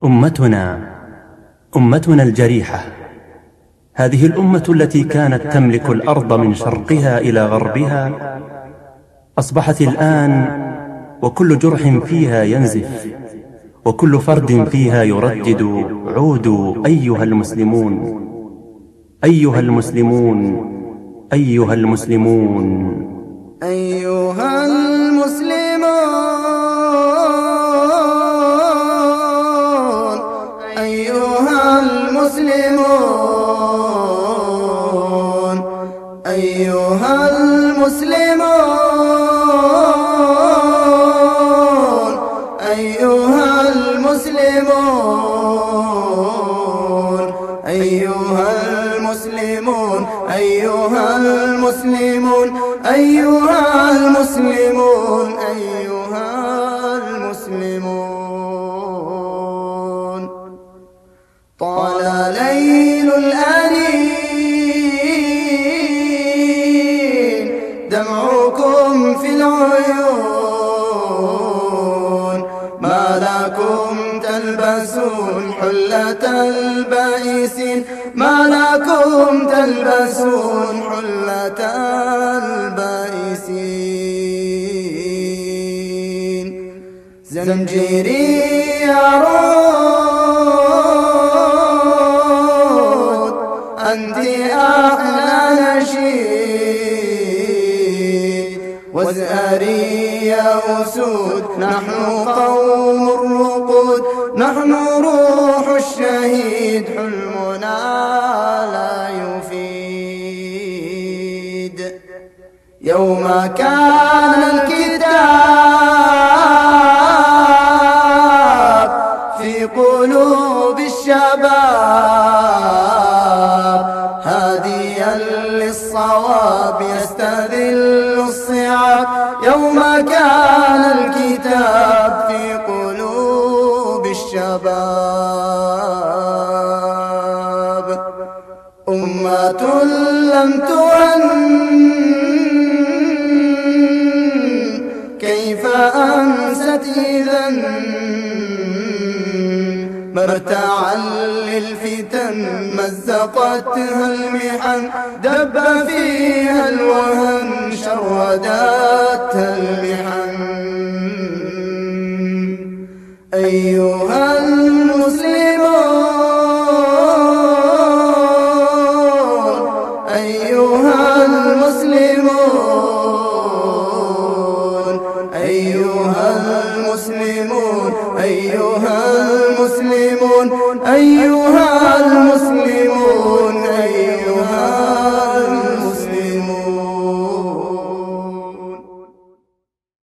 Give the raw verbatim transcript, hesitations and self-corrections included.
أمتنا أمتنا الجريحة، هذه الأمة التي كانت تملك الأرض من شرقها إلى غربها، أصبحت الآن وكل جرح فيها ينزف، وكل فرد فيها يردد: عودوا أيها المسلمون، أيها المسلمون، أيها المسلمون، أيها المسلمون، أيها المسلمون، أيها المسلمون، أيها المسلمون، أيها المسلمون، أيها المسلمون، أيها المسلمون، أيها المسلمون. طال ليل الأنين، دمعكم في العيون، ما لكم تلبسون حلة البائسين، ما لكم تلبسون حلة البائسين. زمجيري يعود، أنت أحلى نشيد، وازهري يا أسود، نحن قوم الرقود، نحن روح الشهيد، حلمنا لا يفيد. يوم كان الكتاب في قلوب الشباب، هاديا للصواب يستذل الصعاب. يوم كان الكتاب في قلوب الشباب، أمة لم تهن، كيف أنست إذن، مرتعا للفتن مزقتها المحن، دب فيها الوهن شردتها المحن. أيها المسلمون، أيها المسلمون، أيها المسلمون، أيها المسلمون، أيها المسلمون.